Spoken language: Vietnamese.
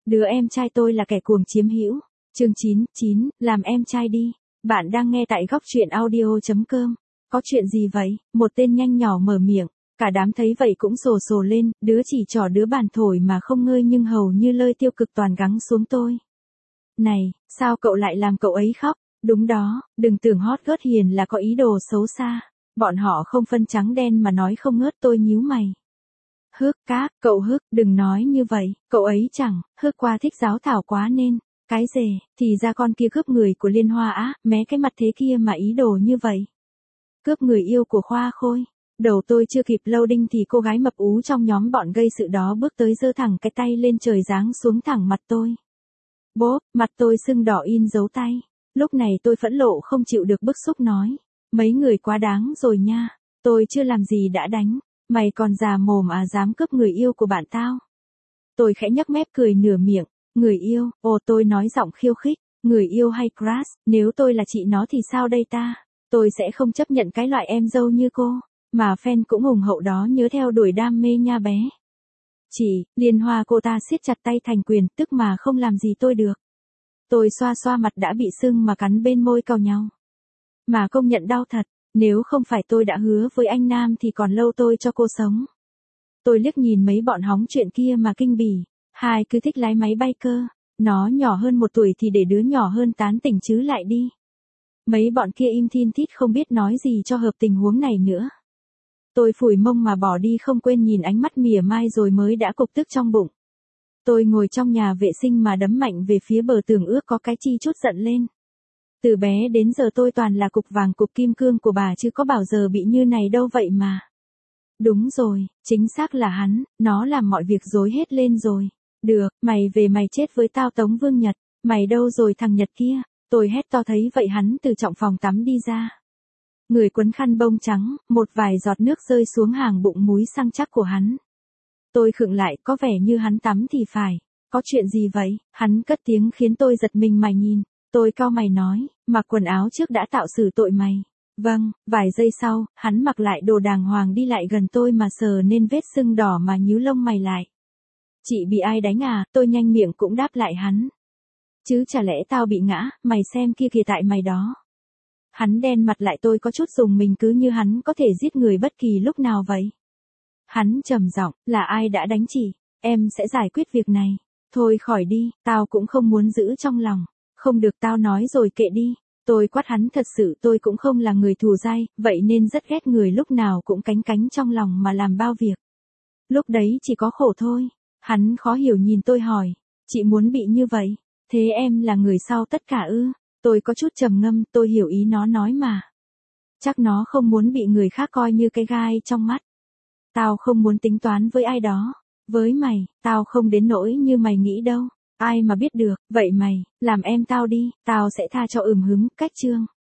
đứa em trai tôi là kẻ cuồng chiếm hữu. Chương 9, làm em trai đi. Bạn đang nghe tại góc truyện audio.com. Có chuyện gì vậy? Một tên nhanh nhỏ mở miệng. Cả đám thấy vậy cũng sồ sồ lên, đứa chỉ trỏ đứa bàn thổi mà không ngơi nhưng hầu như lơi tiêu cực toàn gắng xuống tôi. Này, sao cậu lại làm cậu ấy khóc? Đúng đó, đừng tưởng hót gớt hiền là có ý đồ xấu xa. Bọn họ không phân trắng đen mà nói không ngớt, tôi nhíu mày. Cậu đừng nói như vậy, cậu ấy chẳng, qua thích giáo thảo quá nên. Cái dề, thì ra con kia cướp người của Liên Hoa á, mé cái mặt thế kia mà ý đồ như vậy. Cướp người yêu của Khoa Khôi. Đầu tôi chưa kịp loading thì cô gái mập ú trong nhóm bọn gây sự đó bước tới giơ thẳng cái tay lên trời giáng xuống thẳng mặt tôi. Bốp, mặt tôi sưng đỏ in dấu tay. Lúc này tôi phẫn nộ không chịu được bức xúc nói. Mấy người quá đáng rồi nha, tôi chưa làm gì đã đánh. Mày còn già mồm à, dám cướp người yêu của bạn tao. Tôi khẽ nhếch mép cười nửa miệng. Người yêu, tôi nói giọng khiêu khích. Người yêu hay crush, nếu tôi là chị nó thì sao đây ta? Tôi sẽ không chấp nhận cái loại em dâu như cô. Mà fan cũng hùng hậu đó nhớ theo đuổi đam mê nha bé. Chị, Liên Hoa cô ta siết chặt tay thành quyền, tức mà không làm gì tôi được. Tôi xoa xoa mặt đã bị sưng mà cắn bên môi cào nhau. Mà công nhận đau thật, nếu không phải tôi đã hứa với anh Nam thì còn lâu tôi cho cô sống. Tôi liếc nhìn mấy bọn hóng chuyện kia mà kinh bỉ, hai cứ thích lái máy bay cơ, nó nhỏ hơn 1 tuổi thì để đứa nhỏ hơn tán tỉnh chứ lại đi. Mấy bọn kia im thin thít không biết nói gì cho hợp tình huống này nữa. Tôi phủi mông mà bỏ đi không quên nhìn ánh mắt mỉa mai rồi mới đã cục tức trong bụng. Tôi ngồi trong nhà vệ sinh mà đấm mạnh về phía bờ tường ước có cái chi chút giận lên. Từ bé đến giờ tôi toàn là cục vàng cục kim cương của bà chứ có bao giờ bị như này đâu vậy mà. Đúng rồi, chính xác là hắn, nó làm mọi việc rối hết lên rồi. Được, mày về mày chết với tao Tống Vương Nhật, mày đâu rồi thằng Nhật kia, tôi hét to thấy vậy hắn từ trong phòng tắm đi ra. Người quấn khăn bông trắng, một vài giọt nước rơi xuống hàng bụng múi săn chắc của hắn. Tôi khựng lại, có vẻ như hắn tắm thì phải. Có chuyện gì vậy? Hắn cất tiếng khiến tôi giật mình mà nhìn. Tôi cau mày nói, mặc quần áo trước đã tạo xử tội mày. Vâng, vài giây sau, hắn mặc lại đồ đàng hoàng đi lại gần tôi mà sờ nên vết sưng đỏ mà nhíu lông mày lại. Chị bị ai đánh à? Tôi nhanh miệng cũng đáp lại hắn. Chứ chả lẽ tao bị ngã, mày xem kia kìa tại mày đó. Hắn đen mặt lại, tôi có chút rùng mình, cứ như hắn có thể giết người bất kỳ lúc nào vậy. Hắn trầm giọng, là ai đã đánh chị? Em sẽ giải quyết việc này. Thôi khỏi đi, tao cũng không muốn giữ trong lòng. Không được, tao nói rồi kệ đi. Tôi quát hắn, thật sự tôi cũng không là người thù dai, vậy nên rất ghét người lúc nào cũng cánh cánh trong lòng mà làm bao việc. Lúc đấy chỉ có khổ thôi. Hắn khó hiểu nhìn tôi hỏi, chị muốn bị như vậy? Thế em là người sau tất cả ư? Tôi có chút trầm ngâm, tôi hiểu ý nó nói mà. Chắc nó không muốn bị người khác coi như cái gai trong mắt. Tao không muốn tính toán với ai đó. Với mày, tao không đến nỗi như mày nghĩ đâu. Ai mà biết được, vậy mày, làm em tao đi, tao sẽ tha cho. Hứng, cách chương.